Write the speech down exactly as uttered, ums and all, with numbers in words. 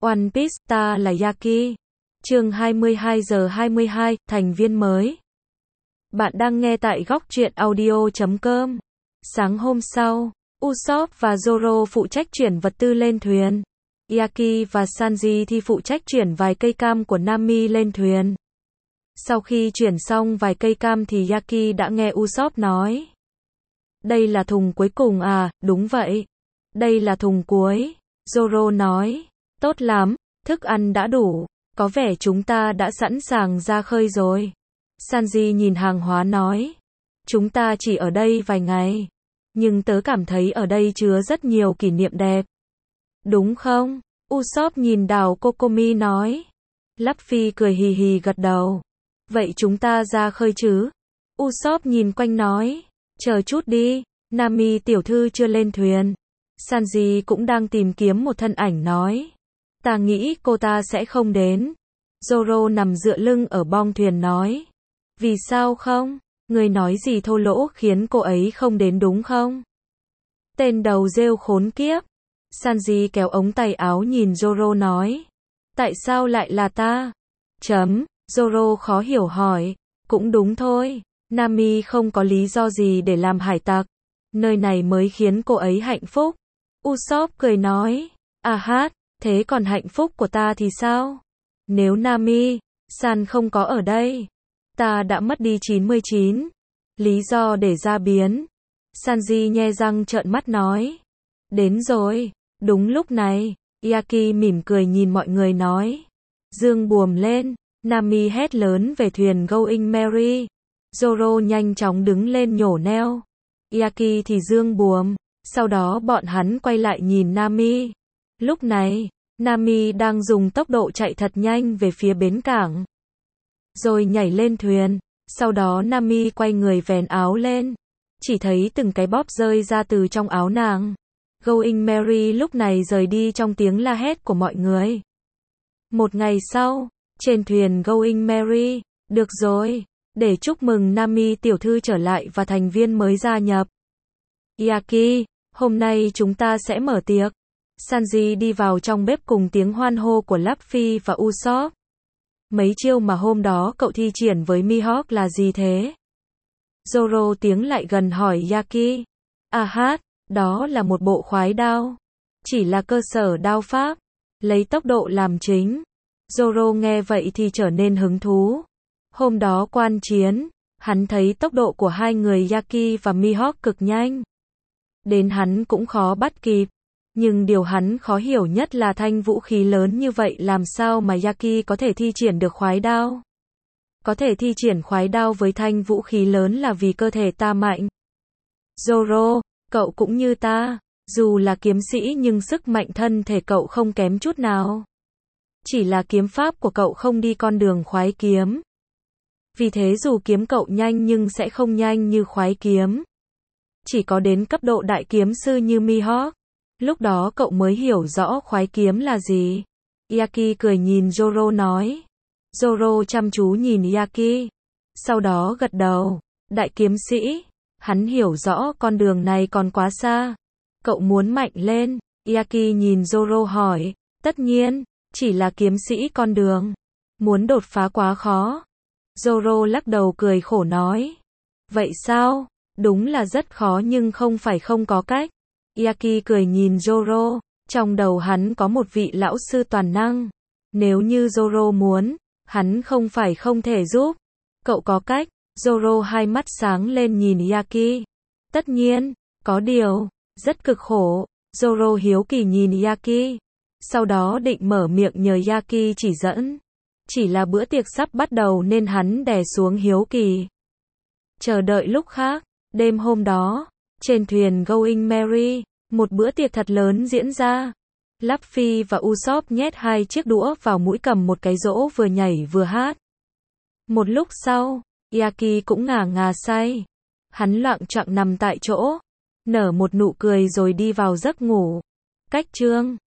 One Piece, ta là Yaki. Chương hai mươi hai giờ hai mươi hai, thành viên mới. Bạn đang nghe tại góc truyện audio chấm com. Sáng hôm sau, Usopp và Zoro phụ trách chuyển vật tư lên thuyền. Yaki và Sanji thì phụ trách chuyển vài cây cam của Nami lên thuyền. Sau khi chuyển xong vài cây cam thì Yaki đã nghe Usopp nói. Đây là thùng cuối cùng à, đúng vậy. Đây là thùng cuối. Zoro nói. Tốt lắm, thức ăn đã đủ. Có vẻ chúng ta đã sẵn sàng ra khơi rồi. Sanji nhìn hàng hóa nói. Chúng ta chỉ ở đây vài ngày. Nhưng tớ cảm thấy ở đây chứa rất nhiều kỷ niệm đẹp. Đúng không? Usopp nhìn đảo Kokomi nói. Luffy cười hì hì gật đầu. Vậy chúng ta ra khơi chứ? Usopp nhìn quanh nói. Chờ chút đi, Nami tiểu thư chưa lên thuyền. Sanji cũng đang tìm kiếm một thân ảnh nói. Ta nghĩ cô ta sẽ không đến. Zoro nằm dựa lưng ở bong thuyền nói. Vì sao không? Người nói gì thô lỗ khiến cô ấy không đến đúng không? Tên đầu rêu khốn kiếp. Sanji kéo ống tay áo nhìn Zoro nói. Tại sao lại là ta? Chấm. Zoro khó hiểu hỏi. Cũng đúng thôi. Nami không có lý do gì để làm hải tặc. Nơi này mới khiến cô ấy hạnh phúc. Usopp cười nói. À hát, thế còn hạnh phúc của ta thì sao? Nếu Nami san không có ở đây, ta đã mất đi chín mươi chín lý do để ra biến. Sanji nhe răng trợn mắt nói. Đến rồi. Đúng lúc này, Yaki mỉm cười nhìn mọi người nói. Dương buồm lên. Nami hét lớn về thuyền Going Merry. Zoro nhanh chóng đứng lên nhổ neo. Yaki thì dương buồm. Sau đó bọn hắn quay lại nhìn Nami. Lúc này, Nami đang dùng tốc độ chạy thật nhanh về phía bến cảng. Rồi nhảy lên thuyền. Sau đó Nami quay người vén áo lên. Chỉ thấy từng cái bóp rơi ra từ trong áo nàng. Going Merry lúc này rời đi trong tiếng la hét của mọi người. Một ngày sau, trên thuyền Going Merry. Được rồi, để chúc mừng Nami tiểu thư trở lại và thành viên mới gia nhập. Yaki, hôm nay chúng ta sẽ mở tiệc. Sanji đi vào trong bếp cùng tiếng hoan hô của Luffy và Usopp. Mấy chiêu mà hôm đó cậu thi triển với Mihawk là gì thế? Zoro tiến lại gần hỏi Yaki. À hát, đó là một bộ khoái đao. Chỉ là cơ sở đao pháp. Lấy tốc độ làm chính. Zoro nghe vậy thì trở nên hứng thú. Hôm đó quan chiến, hắn thấy tốc độ của hai người Yaki và Mihawk cực nhanh. Đến hắn cũng khó bắt kịp. Nhưng điều hắn khó hiểu nhất là thanh vũ khí lớn như vậy làm sao mà Yaki có thể thi triển được khoái đao. Có thể thi triển khoái đao với thanh vũ khí lớn là vì cơ thể ta mạnh. Zoro, cậu cũng như ta, dù là kiếm sĩ nhưng sức mạnh thân thể cậu không kém chút nào. Chỉ là kiếm pháp của cậu không đi con đường khoái kiếm. Vì thế dù kiếm cậu nhanh nhưng sẽ không nhanh như khoái kiếm. Chỉ có đến cấp độ đại kiếm sư như Mihawk. Lúc đó cậu mới hiểu rõ khoái kiếm là gì. Yaki cười nhìn Zoro nói. Zoro chăm chú nhìn Yaki. Sau đó gật đầu. Đại kiếm sĩ. Hắn hiểu rõ con đường này còn quá xa. Cậu muốn mạnh lên. Yaki nhìn Zoro hỏi. Tất nhiên, chỉ là kiếm sĩ con đường. Muốn đột phá quá khó. Zoro lắc đầu cười khổ nói. Vậy sao? Đúng là rất khó nhưng không phải không có cách. Yaki cười nhìn Zoro, trong đầu hắn có một vị lão sư toàn năng. Nếu như Zoro muốn, hắn không phải không thể giúp. Cậu có cách. Zoro hai mắt sáng lên nhìn Yaki. Tất nhiên, có điều, rất cực khổ. Zoro hiếu kỳ nhìn Yaki. Sau đó định mở miệng nhờ Yaki chỉ dẫn. Chỉ là bữa tiệc sắp bắt đầu nên hắn đè xuống hiếu kỳ. Chờ đợi lúc khác, đêm hôm đó. Trên thuyền Going Merry, một bữa tiệc thật lớn diễn ra. Luffy và Usopp nhét hai chiếc đũa vào mũi cầm một cái rỗ vừa nhảy vừa hát. Một lúc sau, Yaki cũng ngả ngà say. Hắn loạng choạng nằm tại chỗ, nở một nụ cười rồi đi vào giấc ngủ. Cách chương